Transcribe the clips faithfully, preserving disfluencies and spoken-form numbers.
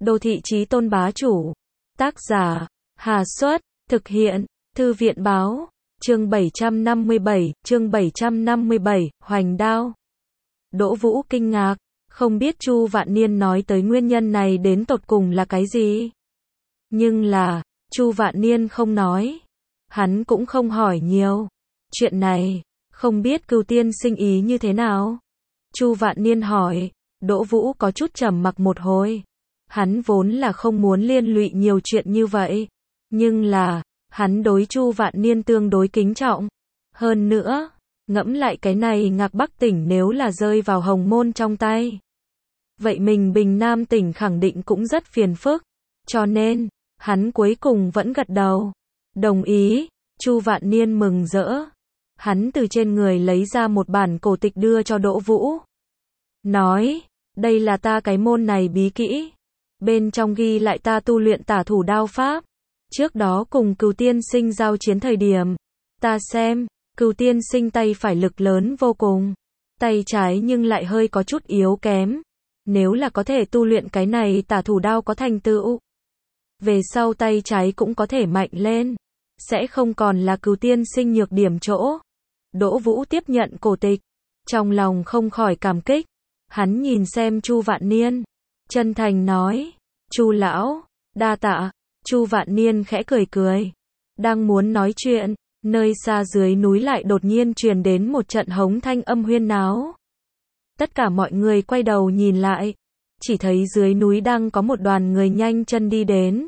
Đô thị chí tôn bá chủ. Tác giả, Hà Xuất, thực hiện, Thư viện báo, chương bảy trăm năm mươi bảy, chương bảy trăm năm mươi bảy, hoành đao. Đỗ Vũ kinh ngạc, không biết Chu Vạn Niên nói tới nguyên nhân này đến tột cùng là cái gì. Nhưng là, Chu Vạn Niên không nói. Hắn cũng không hỏi nhiều. Chuyện này, không biết Cửu tiên sinh ý như thế nào? Chu Vạn Niên hỏi. Đỗ Vũ có chút trầm mặc một hồi. Hắn vốn là không muốn liên lụy nhiều chuyện như vậy. Nhưng là, hắn đối Chu Vạn Niên tương đối kính trọng. Hơn nữa, ngẫm lại cái này Ngạc Bắc tỉnh nếu là rơi vào Hồng Môn trong tay. Vậy mình Bình Nam tỉnh khẳng định cũng rất phiền phức. Cho nên, hắn cuối cùng vẫn gật đầu. Đồng ý, Chu Vạn Niên mừng rỡ. Hắn từ trên người lấy ra một bản cổ tịch đưa cho Đỗ Vũ. Nói, đây là ta cái môn này bí kỹ. Bên trong ghi lại ta tu luyện tả thủ đao pháp. Trước đó cùng Cửu tiên sinh giao chiến thời điểm. Ta xem, Cửu tiên sinh tay phải lực lớn vô cùng. Tay trái nhưng lại hơi có chút yếu kém. Nếu là có thể tu luyện cái này tả thủ đao có thành tựu. Về sau tay trái cũng có thể mạnh lên. Sẽ không còn là Cửu tiên sinh nhược điểm chỗ. Đỗ Vũ tiếp nhận cổ tịch. Trong lòng không khỏi cảm kích. Hắn nhìn xem Chu Vạn Niên. Chân thành nói. Chu lão, đa tạ. Chu Vạn Niên khẽ cười cười. Đang muốn nói chuyện. Nơi xa dưới núi lại đột nhiên truyền đến một trận hống thanh âm huyên náo. Tất cả mọi người quay đầu nhìn lại. Chỉ thấy dưới núi đang có một đoàn người nhanh chân đi đến.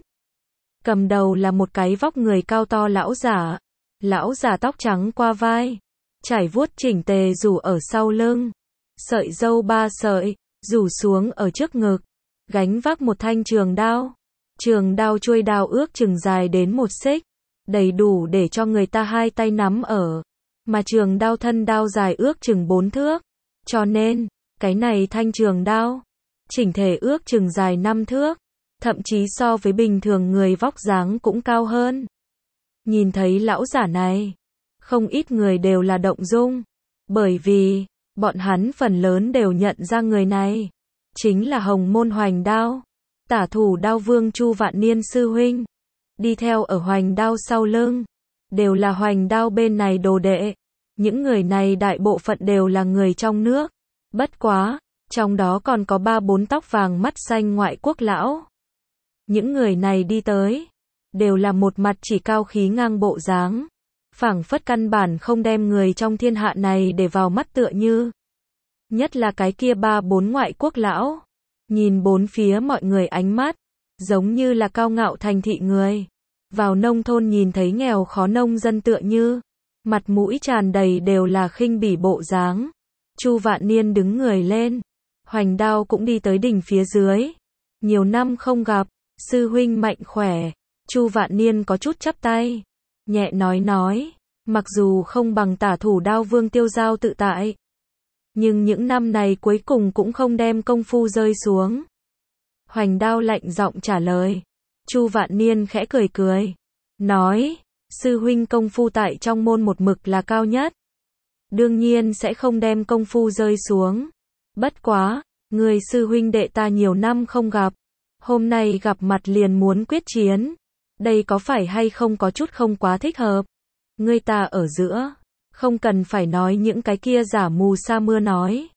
Cầm đầu là một cái vóc người cao to lão giả. Lão giả tóc trắng qua vai. Trải vuốt chỉnh tề rủ ở sau lưng. Sợi râu ba sợi, rủ xuống ở trước ngực. Gánh vác một thanh trường đao. Trường đao chuôi đao ước chừng dài đến một xích. Đầy đủ để cho người ta hai tay nắm ở. Mà trường đao thân đao dài ước chừng bốn thước. Cho nên, cái này thanh trường đao. Chỉnh thể ước chừng dài năm thước. Thậm chí so với bình thường người vóc dáng cũng cao hơn. Nhìn thấy lão giả này. Không ít người đều là động dung. Bởi vì, bọn hắn phần lớn đều nhận ra người này. Chính là Hồng Môn Hoành Đao. Tả thủ đao vương Chu Vạn Niên sư huynh. Đi theo ở Hoành Đao sau lưng. Đều là Hoành Đao bên này đồ đệ. Những người này đại bộ phận đều là người trong nước. Bất quá, trong đó còn có ba bốn tóc vàng mắt xanh ngoại quốc lão. Những người này đi tới. Đều là một mặt chỉ cao khí ngang bộ dáng. Phảng phất căn bản không đem người trong thiên hạ này để vào mắt tựa như. Nhất là cái kia ba bốn ngoại quốc lão. Nhìn bốn phía mọi người ánh mắt. Giống như là cao ngạo thành thị người. Vào nông thôn nhìn thấy nghèo khó nông dân tựa như. Mặt mũi tràn đầy đều là khinh bỉ bộ dáng. Chu Vạn Niên đứng người lên. Hoành Đao cũng đi tới đỉnh phía dưới. Nhiều năm không gặp. Sư huynh mạnh khỏe. Chu Vạn Niên có chút chắp tay. Nhẹ nói nói. Mặc dù không bằng tả thủ đao vương Tiêu Giao tự tại. Nhưng những năm này cuối cùng cũng không đem công phu rơi xuống. Hoành Đao lạnh giọng trả lời. Chu Vạn Niên khẽ cười cười. Nói. Sư huynh công phu tại trong môn một mực là cao nhất. Đương nhiên sẽ không đem công phu rơi xuống. Bất quá. Người sư huynh đệ ta nhiều năm không gặp. Hôm nay gặp mặt liền muốn quyết chiến. Đây có phải hay không có chút không quá thích hợp. Ngươi ta ở giữa. Không cần phải nói những cái kia giả mù sa mưa nói.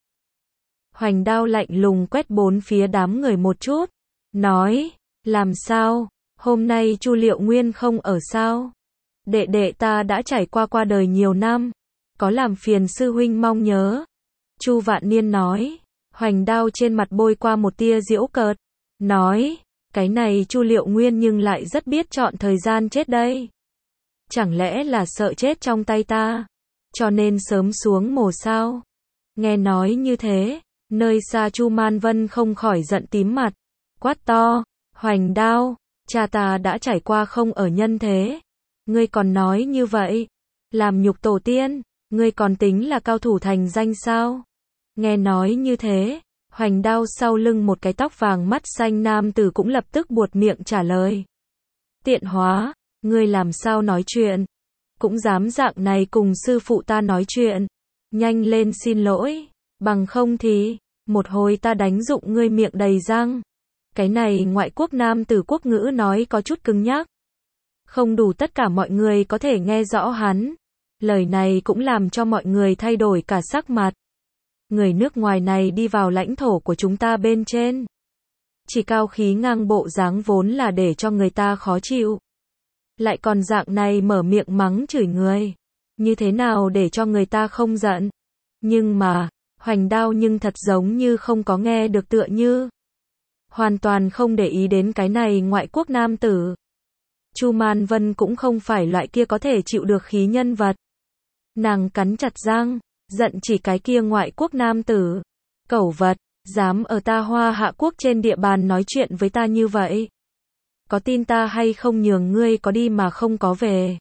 Hoành Đao lạnh lùng quét bốn phía đám người một chút. Nói. Làm sao? Hôm nay Chu Liệu Nguyên không ở sao? Đệ đệ ta đã trải qua qua đời nhiều năm. Có làm phiền sư huynh mong nhớ. Chu Vạn Niên nói. Hoành Đao trên mặt bôi qua một tia giễu cợt. Nói. Cái này Chu Liệu Nguyên nhưng lại rất biết chọn thời gian chết đây. Chẳng lẽ là sợ chết trong tay ta? Cho nên sớm xuống mồ sao? Nghe nói như thế, nơi xa Chu Man Vân không khỏi giận tím mặt. Quát to, Hoành Đao, cha ta đã trải qua không ở nhân thế. Ngươi còn nói như vậy? Làm nhục tổ tiên, ngươi còn tính là cao thủ thành danh sao? Nghe nói như thế. Hoành Đao sau lưng một cái tóc vàng mắt xanh nam tử cũng lập tức buột miệng trả lời. Tiện hóa, ngươi làm sao nói chuyện? Cũng dám dạng này cùng sư phụ ta nói chuyện. Nhanh lên xin lỗi, bằng không thì, một hồi ta đánh dụng ngươi miệng đầy răng. Cái này ngoại quốc nam tử quốc ngữ nói có chút cứng nhắc. Không đủ tất cả mọi người có thể nghe rõ hắn. Lời này cũng làm cho mọi người thay đổi cả sắc mặt. Người nước ngoài này đi vào lãnh thổ của chúng ta bên trên. Chỉ cao khí ngang bộ dáng vốn là để cho người ta khó chịu. Lại còn dạng này mở miệng mắng chửi người. Như thế nào để cho người ta không giận. Nhưng mà, Hoành Đao nhưng thật giống như không có nghe được tựa như. Hoàn toàn không để ý đến cái này ngoại quốc nam tử. Chu Man Vân cũng không phải loại kia có thể chịu được khí nhân vật. Nàng cắn chặt răng, giận chỉ cái kia ngoại quốc nam tử. Cẩu vật, dám ở ta Hoa Hạ quốc trên địa bàn nói chuyện với ta như vậy. Có tin ta hay không nhường ngươi có đi mà không có về.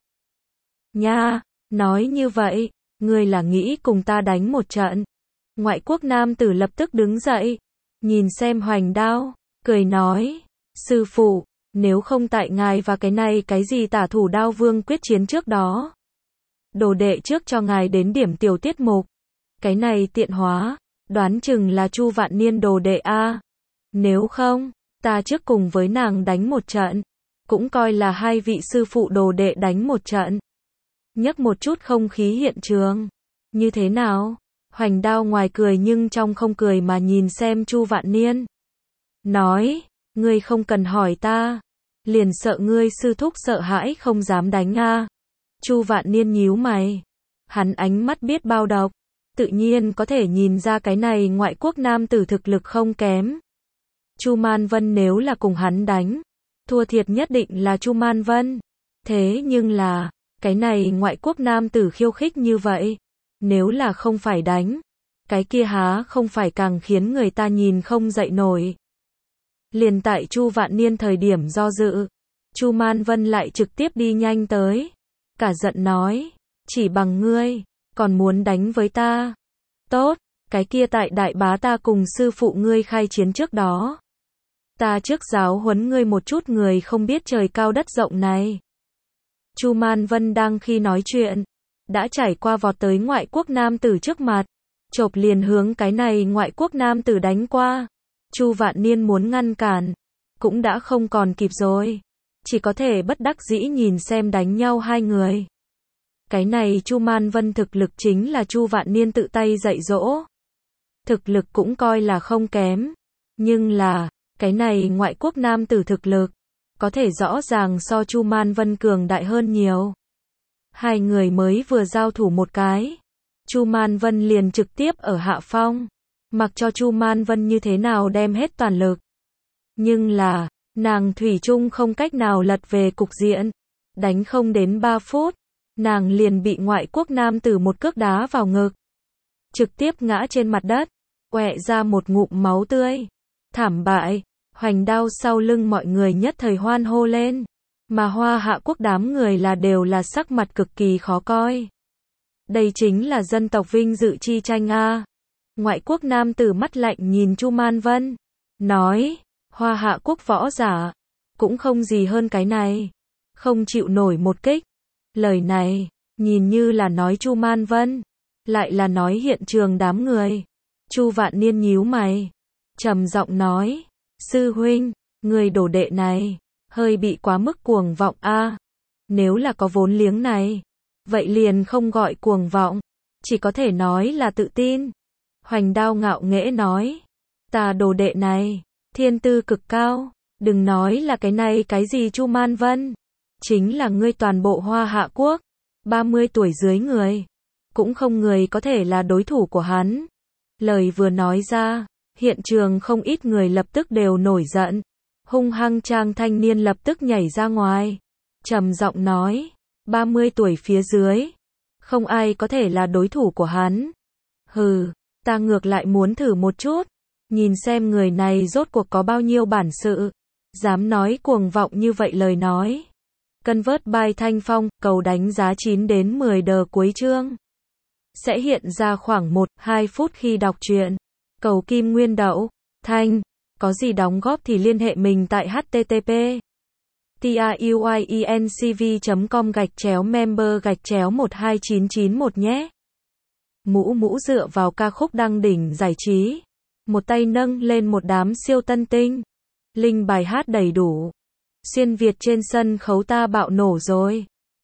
Nha, nói như vậy, ngươi là nghĩ cùng ta đánh một trận. Ngoại quốc nam tử lập tức đứng dậy, nhìn xem Hoành Đao, cười nói, sư phụ, nếu không tại ngài và cái này cái gì tả thủ đao vương quyết chiến trước đó. Đồ đệ trước cho ngài đến điểm tiểu tiết mục. Cái này tiện hóa, đoán chừng là Chu Vạn Niên đồ đệ a. Nếu không, ta trước cùng với nàng đánh một trận, cũng coi là hai vị sư phụ đồ đệ đánh một trận. Nhấc một chút không khí hiện trường. Như thế nào? Hoành Đao ngoài cười nhưng trong không cười mà nhìn xem Chu Vạn Niên. Nói, ngươi không cần hỏi ta. Liền sợ ngươi sư thúc sợ hãi không dám đánh a. Chu Vạn Niên nhíu mày. Hắn ánh mắt biết bao độc. Tự nhiên có thể nhìn ra cái này ngoại quốc nam tử thực lực không kém. Chu Man Vân nếu là cùng hắn đánh, thua thiệt nhất định là Chu Man Vân. Thế nhưng là, cái này ngoại quốc nam tử khiêu khích như vậy, nếu là không phải đánh, cái kia há không phải càng khiến người ta nhìn không dậy nổi. Liền tại Chu Vạn Niên thời điểm do dự, Chu Man Vân lại trực tiếp đi nhanh tới, cả giận nói, chỉ bằng ngươi, còn muốn đánh với ta. Tốt, cái kia tại đại bá ta cùng sư phụ ngươi khai chiến trước đó. Ta trước giáo huấn ngươi một chút người không biết trời cao đất rộng này. Chu Man Vân đang khi nói chuyện, đã trải qua vọt tới ngoại quốc nam tử trước mặt, chộp liền hướng cái này ngoại quốc nam tử đánh qua. Chu Vạn Niên muốn ngăn cản, cũng đã không còn kịp rồi, chỉ có thể bất đắc dĩ nhìn xem đánh nhau hai người. Cái này Chu Man Vân thực lực chính là Chu Vạn Niên tự tay dạy dỗ. Thực lực cũng coi là không kém, nhưng là, cái này ngoại quốc nam tử thực lực, có thể rõ ràng so Chu Man Vân cường đại hơn nhiều. Hai người mới vừa giao thủ một cái, Chu Man Vân liền trực tiếp ở hạ phong, mặc cho Chu Man Vân như thế nào đem hết toàn lực. Nhưng là, nàng thủy chung không cách nào lật về cục diện, đánh không đến ba phút, nàng liền bị ngoại quốc nam tử một cước đá vào ngực, trực tiếp ngã trên mặt đất, quẹ ra một ngụm máu tươi. Thảm bại, Hoành Đao sau lưng mọi người nhất thời hoan hô lên, mà Hoa Hạ quốc đám người là đều là sắc mặt cực kỳ khó coi. Đây chính là dân tộc vinh dự chi tranh a. Ngoại quốc nam tử mắt lạnh nhìn Chu Man Vân, nói, Hoa Hạ quốc võ giả, cũng không gì hơn cái này, không chịu nổi một kích. Lời này, nhìn như là nói Chu Man Vân, lại là nói hiện trường đám người. Chu Vạn Niên nhíu mày, trầm giọng nói, sư huynh, người đồ đệ này, hơi bị quá mức cuồng vọng a. Nếu là có vốn liếng này, vậy liền không gọi cuồng vọng, chỉ có thể nói là tự tin. Hoành Đao ngạo nghễ nói, ta đồ đệ này, thiên tư cực cao, đừng nói là cái này cái gì Chu Man Vân, chính là ngươi toàn bộ Hoa Hạ quốc, ba mươi tuổi dưới người, cũng không người có thể là đối thủ của hắn. Lời vừa nói ra, hiện trường không ít người lập tức đều nổi giận, hung hăng trang thanh niên lập tức nhảy ra ngoài, trầm giọng nói, ba mươi tuổi phía dưới, không ai có thể là đối thủ của hắn. Hừ, ta ngược lại muốn thử một chút, nhìn xem người này rốt cuộc có bao nhiêu bản sự, dám nói cuồng vọng như vậy lời nói. Convert by Thanh Phong, cầu đánh giá chín đến mười đờ cuối chương. Sẽ hiện ra khoảng một đến hai phút khi đọc truyện. Cầu Kim Nguyên Đậu, Thanh, có gì đóng góp thì liên hệ mình tại http truyencv chấm com gạch chéo member gạch chéo một hai chín chín một nhé. Mũ mũ dựa vào ca khúc đăng đỉnh giải trí, một tay nâng lên một đám siêu tân tinh, Linh bài hát đầy đủ. Xuyên Việt trên sân khấu ta bạo nổ rồi.